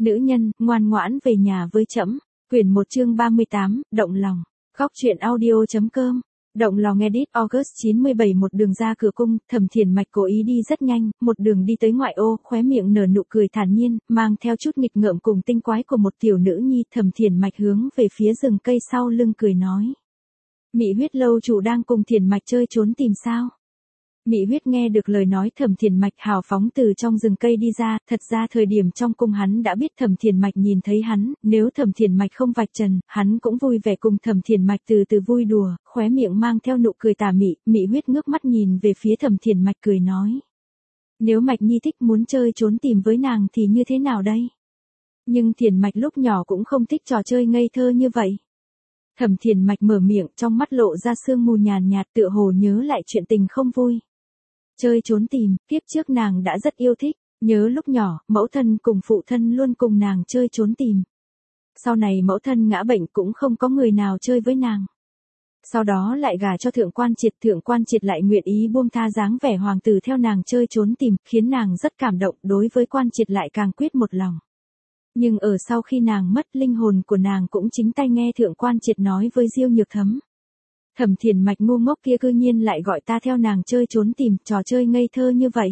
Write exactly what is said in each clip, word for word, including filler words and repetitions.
Nữ nhân, ngoan ngoãn về nhà với trẫm. Quyển một chương ba mươi tám, động lòng. Góc truyện audio.com. Động lòng edit August chín mươi bảy. Một đường ra cửa cung, Thẩm Thiền Mạch cố ý đi rất nhanh, một đường đi tới ngoại ô, khóe miệng nở nụ cười thản nhiên, mang theo chút nghịch ngợm cùng tinh quái của một tiểu nữ nhi. Thẩm Thiền Mạch hướng về phía rừng cây sau lưng cười nói: Mị Huyết lâu chủ đang cùng Thiền Mạch chơi trốn tìm sao? Mị Huyết nghe được lời nói Thẩm Thiền Mạch hào phóng từ trong rừng cây đi ra, thật ra thời điểm trong cung hắn đã biết Thẩm Thiền Mạch nhìn thấy hắn, nếu Thẩm Thiền Mạch không vạch trần, hắn cũng vui vẻ cùng Thẩm Thiền Mạch từ từ vui đùa, khóe miệng mang theo nụ cười tà mị. Mị Huyết ngước mắt nhìn về phía Thẩm Thiền Mạch cười nói: Nếu Mạch Nhi thích muốn chơi trốn tìm với nàng thì như thế nào đây? Nhưng Thiền Mạch lúc nhỏ cũng không thích trò chơi ngây thơ như vậy. Thẩm Thiền Mạch mở miệng, trong mắt lộ ra sương mù nhàn nhạt, tựa hồ nhớ lại chuyện tình không vui. Chơi trốn tìm, kiếp trước nàng đã rất yêu thích, nhớ lúc nhỏ, mẫu thân cùng phụ thân luôn cùng nàng chơi trốn tìm. Sau này mẫu thân ngã bệnh cũng không có người nào chơi với nàng. Sau đó lại gả cho Thượng Quan Triệt, Thượng Quan Triệt lại nguyện ý buông tha dáng vẻ hoàng tử theo nàng chơi trốn tìm, khiến nàng rất cảm động, đối với Quan Triệt lại càng quyết một lòng. Nhưng ở sau khi nàng mất, linh hồn của nàng cũng chính tay nghe Thượng Quan Triệt nói với Diêu Nhược Thấm: Thẩm Thiền Mạch ngu ngốc kia cư nhiên lại gọi ta theo nàng chơi trốn tìm, trò chơi ngây thơ như vậy.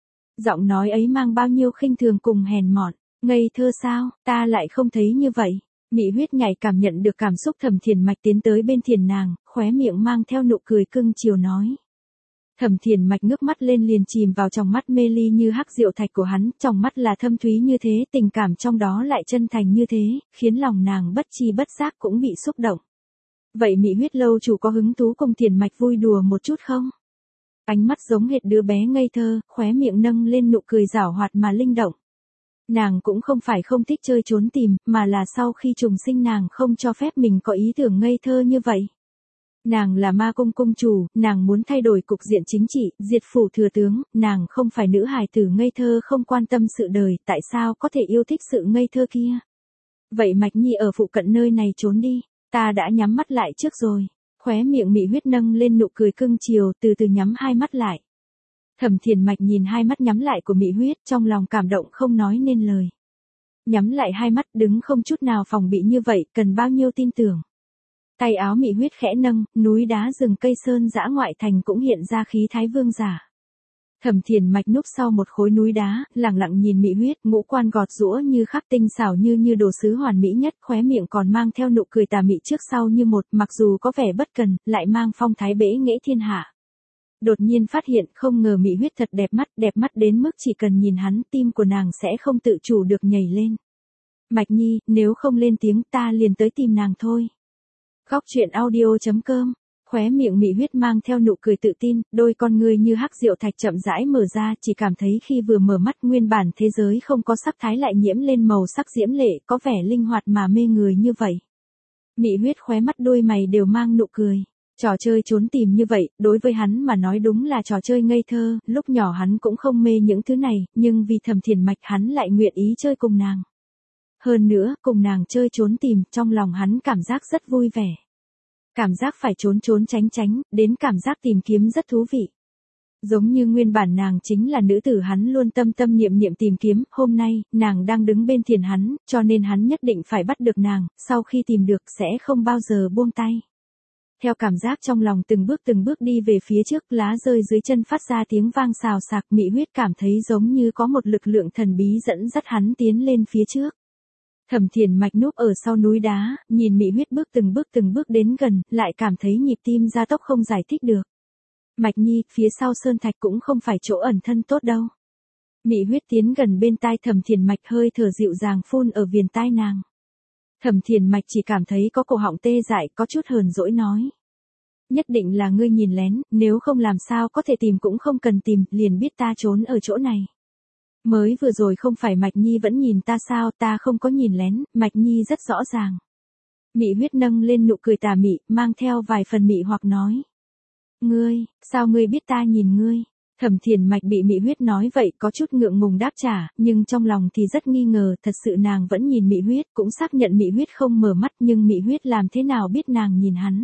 Giọng nói ấy mang bao nhiêu khinh thường cùng hèn mọn. Ngây thơ sao, ta lại không thấy như vậy. Mị Huyết nhạy cảm nhận được cảm xúc Thẩm Thiền Mạch tiến tới bên Thiền nàng, khóe miệng mang theo nụ cười cưng chiều nói. Thẩm Thiền Mạch ngước mắt lên liền chìm vào trong mắt mê ly như hắc diệu thạch của hắn, trong mắt là thâm thúy như thế, tình cảm trong đó lại chân thành như thế, khiến lòng nàng bất chi bất giác cũng bị xúc động. Vậy Mị Huyết lâu chủ có hứng thú cùng Thiền Mạch vui đùa một chút không? Ánh mắt giống hệt đứa bé ngây thơ, khóe miệng nâng lên nụ cười giảo hoạt mà linh động. Nàng cũng không phải không thích chơi trốn tìm, mà là sau khi trùng sinh nàng không cho phép mình có ý tưởng ngây thơ như vậy. Nàng là ma cung cung chủ, nàng muốn thay đổi cục diện chính trị, diệt phủ thừa tướng, nàng không phải nữ hài tử ngây thơ không quan tâm sự đời, tại sao có thể yêu thích sự ngây thơ kia? Vậy Mạch Nhi ở phụ cận nơi này trốn đi, ta đã nhắm mắt lại trước rồi. Khóe miệng Mị Huyết nâng lên nụ cười cưng chiều, từ từ nhắm hai mắt lại. Thẩm Thiền Mạch nhìn hai mắt nhắm lại của Mị Huyết, trong lòng cảm động không nói nên lời. Nhắm lại hai mắt đứng không chút nào phòng bị như vậy, cần bao nhiêu tin tưởng. Tay áo Mị Huyết khẽ nâng, núi đá rừng cây sơn dã ngoại thành cũng hiện ra khí thái vương giả. Thẩm Thiền Mạch núp sau một khối núi đá, lặng lặng nhìn Mị Huyết, ngũ quan gọt giũa như khắc tinh xảo như như đồ sứ hoàn mỹ nhất, khóe miệng còn mang theo nụ cười tà mị trước sau như một, mặc dù có vẻ bất cần, lại mang phong thái bẽ nghễ thiên hạ. Đột nhiên phát hiện, không ngờ Mị Huyết thật đẹp mắt, đẹp mắt đến mức chỉ cần nhìn hắn, tim của nàng sẽ không tự chủ được nhảy lên. Mạch Nhi, nếu không lên tiếng ta liền tới tìm nàng thôi. Góc truyện audio.com. Khóe miệng Mị Huyết mang theo nụ cười tự tin, đôi con ngươi như hắc diệu thạch chậm rãi mở ra, chỉ cảm thấy khi vừa mở mắt nguyên bản thế giới không có sắc thái lại nhiễm lên màu sắc diễm lệ, có vẻ linh hoạt mà mê người như vậy. Mị Huyết khóe mắt đôi mày đều mang nụ cười. Trò chơi trốn tìm như vậy, đối với hắn mà nói đúng là trò chơi ngây thơ, lúc nhỏ hắn cũng không mê những thứ này, nhưng vì Thẩm Thiền Mạch hắn lại nguyện ý chơi cùng nàng. Hơn nữa, cùng nàng chơi trốn tìm, trong lòng hắn cảm giác rất vui vẻ. Cảm giác phải trốn trốn tránh tránh, đến cảm giác tìm kiếm rất thú vị. Giống như nguyên bản nàng chính là nữ tử hắn luôn tâm tâm niệm niệm tìm kiếm, hôm nay, nàng đang đứng bên Thiền hắn, cho nên hắn nhất định phải bắt được nàng, sau khi tìm được sẽ không bao giờ buông tay. Theo cảm giác trong lòng từng bước từng bước đi về phía trước, lá rơi dưới chân phát ra tiếng vang xào xạc, Mị Huyết cảm thấy giống như có một lực lượng thần bí dẫn dắt hắn tiến lên phía trước. Thẩm Thiền Mạch núp ở sau núi đá, nhìn Mị Huyết bước từng bước từng bước đến gần, lại cảm thấy nhịp tim gia tốc không giải thích được. Mạch Nhi, phía sau sơn thạch cũng không phải chỗ ẩn thân tốt đâu. Mị Huyết tiến gần bên tai Thẩm Thiền Mạch, hơi thở dịu dàng phun ở viền tai nàng. Thẩm Thiền Mạch chỉ cảm thấy có cổ họng tê dại, có chút hờn dỗi nói. Nhất định là ngươi nhìn lén, nếu không làm sao có thể tìm cũng không cần tìm, liền biết ta trốn ở chỗ này. Mới vừa rồi không phải Mạch Nhi vẫn nhìn ta sao, ta không có nhìn lén, Mạch Nhi rất rõ ràng. Mị Huyết nâng lên nụ cười tà mị, mang theo vài phần mị hoặc nói. Ngươi, sao ngươi biết ta nhìn ngươi? Thẩm Thiền Mạch bị Mị Huyết nói vậy có chút ngượng ngùng đáp trả, nhưng trong lòng thì rất nghi ngờ, thật sự nàng vẫn nhìn Mị Huyết, cũng xác nhận Mị Huyết không mở mắt, nhưng Mị Huyết làm thế nào biết nàng nhìn hắn?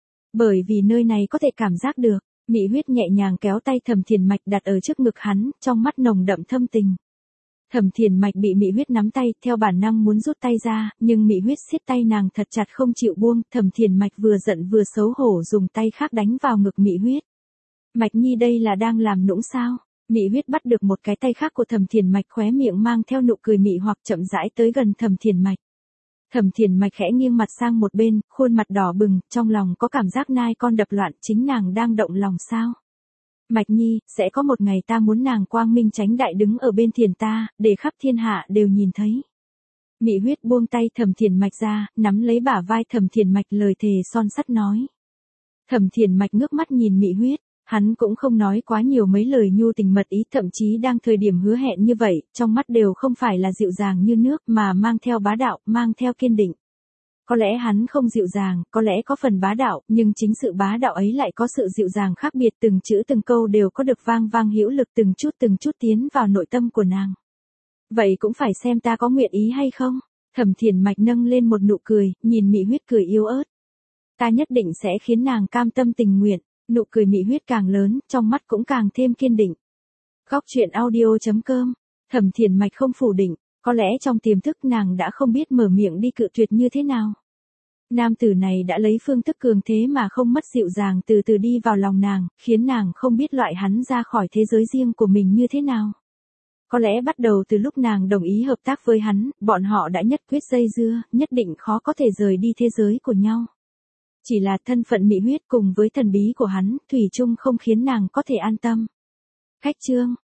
Bởi vì nơi này có thể cảm giác được. Mị Huyết nhẹ nhàng kéo tay Thẩm Thiền Mạch đặt ở trước ngực hắn, trong mắt nồng đậm thâm tình. Thẩm Thiền Mạch bị Mị Huyết nắm tay, theo bản năng muốn rút tay ra, nhưng Mị Huyết siết tay nàng thật chặt không chịu buông, Thẩm Thiền Mạch vừa giận vừa xấu hổ dùng tay khác đánh vào ngực Mị Huyết. Mạch Nhi đây là đang làm nũng sao? Mị Huyết bắt được một cái tay khác của Thẩm Thiền Mạch, khóe miệng mang theo nụ cười mị hoặc chậm rãi tới gần Thẩm Thiền Mạch. Thẩm Thiền Mạch khẽ nghiêng mặt sang một bên, khuôn mặt đỏ bừng, trong lòng có cảm giác nai con đập loạn, chính nàng đang động lòng sao? Mạch Nhi, sẽ có một ngày ta muốn nàng quang minh chánh đại đứng ở bên Thiền ta, để khắp thiên hạ đều nhìn thấy. Mị Huyết buông tay Thẩm Thiền Mạch ra, nắm lấy bả vai Thẩm Thiền Mạch, lời thề son sắt nói. Thẩm Thiền Mạch ngước mắt nhìn Mị Huyết, hắn cũng không nói quá nhiều mấy lời nhu tình mật ý, thậm chí đang thời điểm hứa hẹn như vậy, trong mắt đều không phải là dịu dàng như nước mà mang theo bá đạo, mang theo kiên định. Có lẽ hắn không dịu dàng, có lẽ có phần bá đạo, nhưng chính sự bá đạo ấy lại có sự dịu dàng khác biệt, từng chữ từng câu đều có được vang vang hữu lực, từng chút từng chút tiến vào nội tâm của nàng. Vậy cũng phải xem ta có nguyện ý hay không? Thẩm Thiền Mạch nâng lên một nụ cười, nhìn Mị Huyết cười yếu ớt. Ta nhất định sẽ khiến nàng cam tâm tình nguyện. Nụ cười Mị Huyết càng lớn, trong mắt cũng càng thêm kiên định. Góc truyện audio chấm com. Thẩm Thiền Mạch không phủ định, có lẽ trong tiềm thức nàng đã không biết mở miệng đi cự tuyệt như thế nào. Nam tử này đã lấy phương thức cường thế mà không mất dịu dàng từ từ đi vào lòng nàng, khiến nàng không biết loại hắn ra khỏi thế giới riêng của mình như thế nào. Có lẽ bắt đầu từ lúc nàng đồng ý hợp tác với hắn, bọn họ đã nhất quyết dây dưa, nhất định khó có thể rời đi thế giới của nhau. Chỉ là thân phận Mị Huyết cùng với thần bí của hắn, thủy chung không khiến nàng có thể an tâm. Khách chương